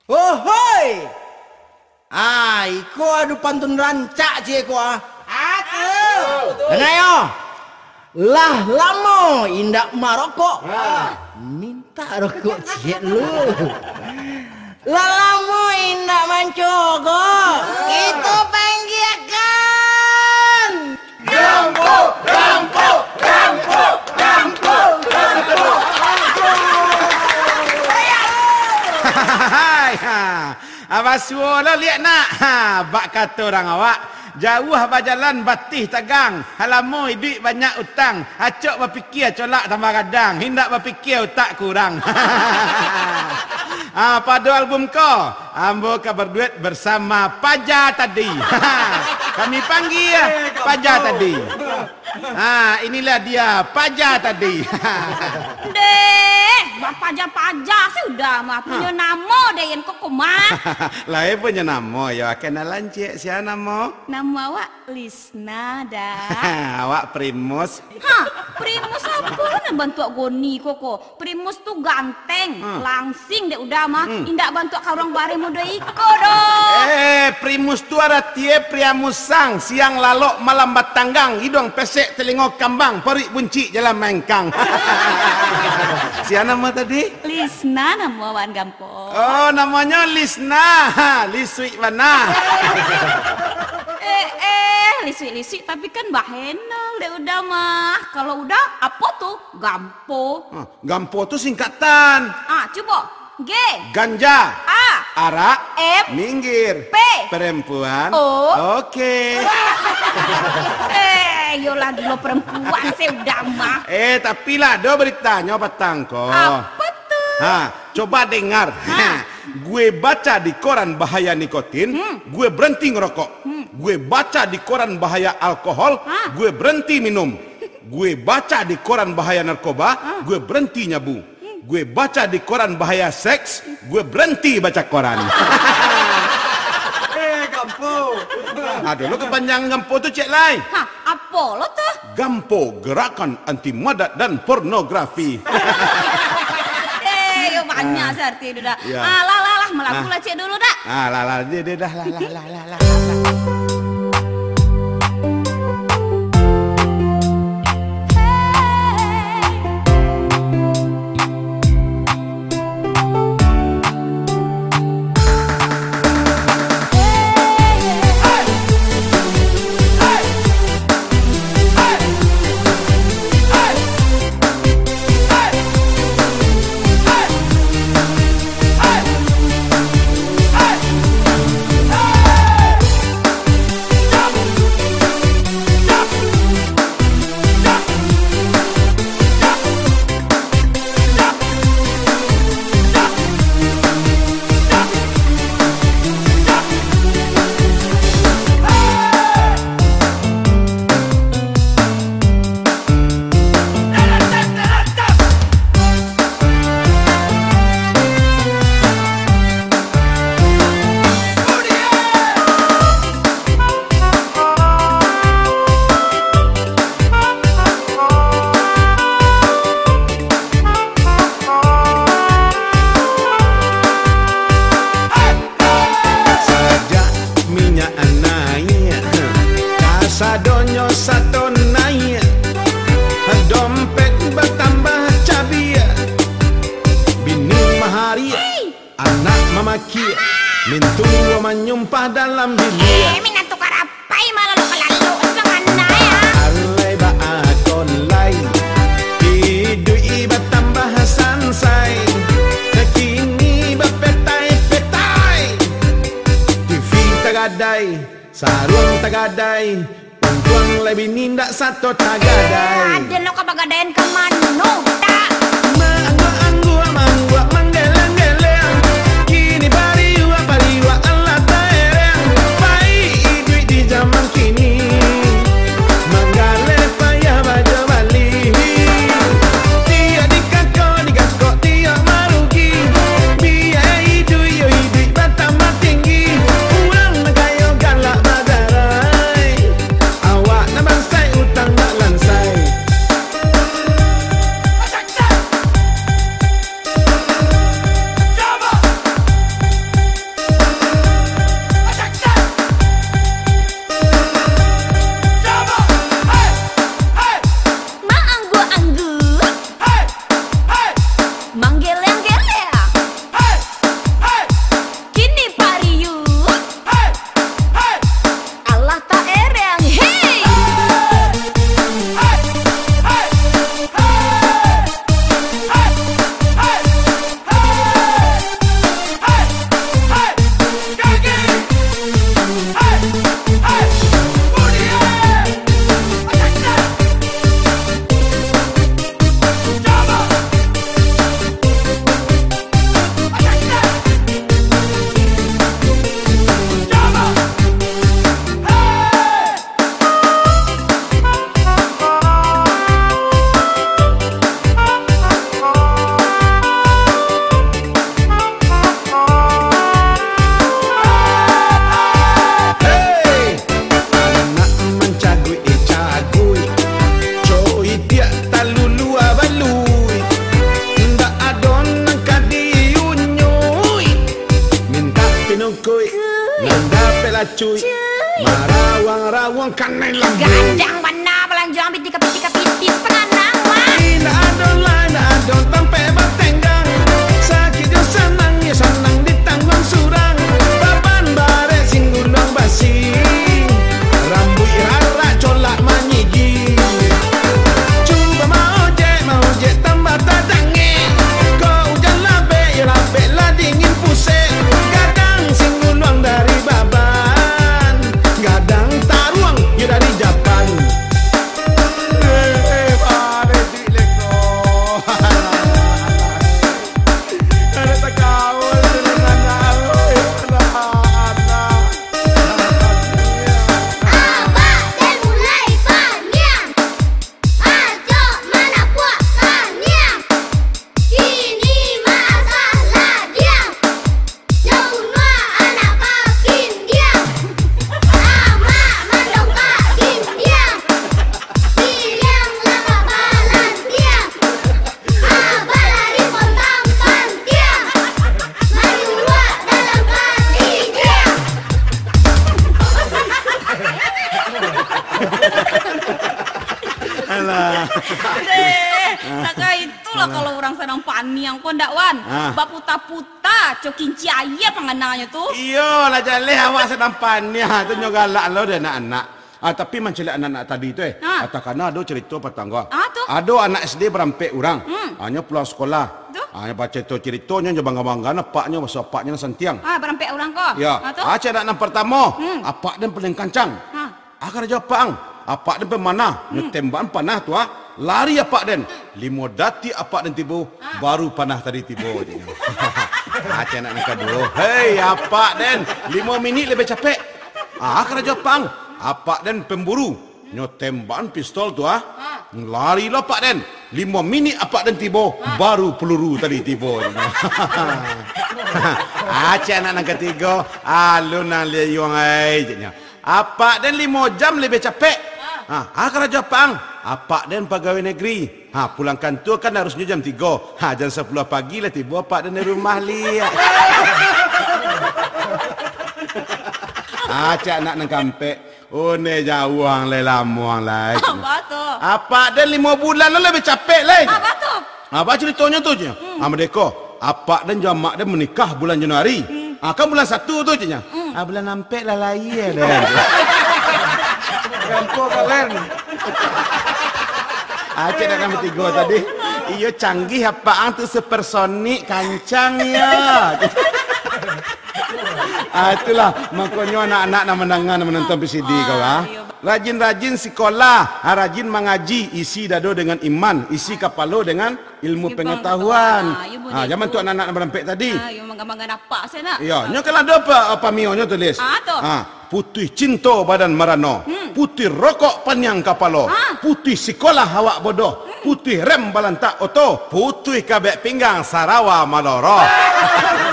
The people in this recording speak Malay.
Oh hoi. Iko adu pantun rancak je ko ah. Atuh. Dengar yo. Lah lama indak marokok. Minta rokok cik lu. Lah lama indak mancogok. Itu panggiakan. Gampo, gampo, gampo, gampo, gampo. Abang suara lihat nak. Bak kata orang awak. Jauh berjalan batih tegang. Halamoi duit banyak utang. Acok berfikir colak tambah kadang. Hindak berfikir tak kurang. Pada album kau. Ambo ke berduet bersama Paja tadi. Kami panggil Paja tadi. Inilah dia Paja tadi. Deh, Paja sudah mah punya nama deh yang kok mah. Lain punya nama ya kenalan cik siapa nama? Nama awak Lisna dah. Awak Primus. Primus apa nak bantu Goni koko? Primus tu ganteng, langsing deh udah mah. Indak bantu orang bare muda iko dong. Primus tu ada tie pria musang, siang lalok malam batanggang, hidung pesek telingok kambang, perik bunci jalan mengkang. Siapa nama tadi? Lisna nama wan gampo. Oh, namanya Lisna. Liswi mana? Lisik tapi kan bahenal deh udah mah. Kalau udah apa tuh? Gampo. Gampo tuh singkatan. Coba. G. Ganja. A. Arak. M. Minggir. P. Perempuan. O. Oke. Yolah dulu perempuan saya udah mah. Tapi lah do beritanya petang kok. Apa tuh? Coba dengar. Gue baca di koran bahaya nikotin, gue berhenti ngerokok. Gue baca di koran bahaya alkohol, gue berhenti minum. Gue baca di koran bahaya narkoba, gue berhenti nyabu. Gue baca di koran bahaya seks, gue berhenti baca koran. Gampo. Aduh, lo kepanjangan Gampo tuh cek lain. Apa lo tuh? Gampo, gerakan anti madat dan pornografi. Yo banyak serti udah. Ya. Lah melaku lah cek dulu dah. Dia dah lah. Sadonyo satu naik, dompet bertambah cabi, bini mahari, anak mamaki, mintu menyumpah dalam bilik. Minat tukar apa malah lo kelalu setengah ya. Alai ba akolai, hidui bertambah sansai, kekini berpetai-petai, TV tagadai, sarung tagadai. Tuang lebih nindak satu tagadai. Ada lo kabagadayan ke mano tak? Manggua manggeleng-geleng. Kini pariwa Allah taereng. Pai duit di zaman kini. Manggale payah baja balik. Tiak dikako tiak marugi. Biaya duit bertambah tinggi. Ulang kayo galak badarai. Awak na bansai utang nak lansai. cuy. Marawang-rawang kanai lambu. Gadang mana belanjang piti penanaman. Ina adon tampe batenggang. Sakit yo sanang ditanggung surang. Baban bare sing gulung basi. Rambut rara colak manyigi. Cuba mau je tambah tadange. Kau hujan labe lah dingin pusing. Gadang sing gulung dari baban. Gadang taruang ya dari Japan. Taka itulah kalau orang sedang paniang pun dakwan. Baputa-puta cokinci ayah pengenanya tuh. Iyo lah jaleh awak sedang paniah tu nyogalak lo dan anak-anak. Tapi mencari anak-anak tadi tu Atakana ada cerita petangga. Tu? Ada anak SD berampek orang. Hanya pulang sekolah. Hanya baca tu ceritanya je bangga-bangga napaknya masa apaknya santiang. Berampek orang kau. Ya. Acak anak pertama. Apak dan paling kancang. Akar jawab pang. Apak dan pemanah. Tembakan panah tu lari apak dan. Limo dati apak dan tibu. Baru panah tadi tibu. Acak anak kedua. Hei apak dan 5 minit lebih capek. Akar jawab pang. Apak dan pemburu. Tembakan pistol tu lari lah apak dan. 5 minit apak dan tibu. Baru peluru tadi tibu. Acak anak ketiga. Alun leyong aja. Apak dan 5 jam lebih capek. Akar Jepang. Apak dan pegawai negeri. Pulang kantor kan harusnya jam 3. Jam 10 pagi lah tiba apak dan di rumah lihat. Acak nak nang kampek. Oh ne jawang le lamuang lai. Apa tu? Apak dan 5 bulan lah lebih capek lai. Apa tu? Apa ceritanya tu je? Merdeka. Apak dan jamak dia menikah bulan Januari. Kan bulan 1 tu je. Bulan nampek lah lai dah. Kampung kalian. Acik dah kami 3 tadi. Iyo canggih apaan tu supersonik kancang ya. Itulah makanya anak-anak nak mendengar menonton PCD kau Rajin-rajin sekolah, rajin mengaji, isi dado dengan iman, isi kepala dengan ilmu pengetahuan. Zaman tu anak-anak berampek tadi. Ya mangga-mangga dapat saya nak. Ya, nyo kalau ada apa mionyo tulis. Putih cinta badan merana, putih rokok panyang kepala, putih sekolah awak bodoh, putih rem balantak oto, putih kabek pinggang Sarawak Madara.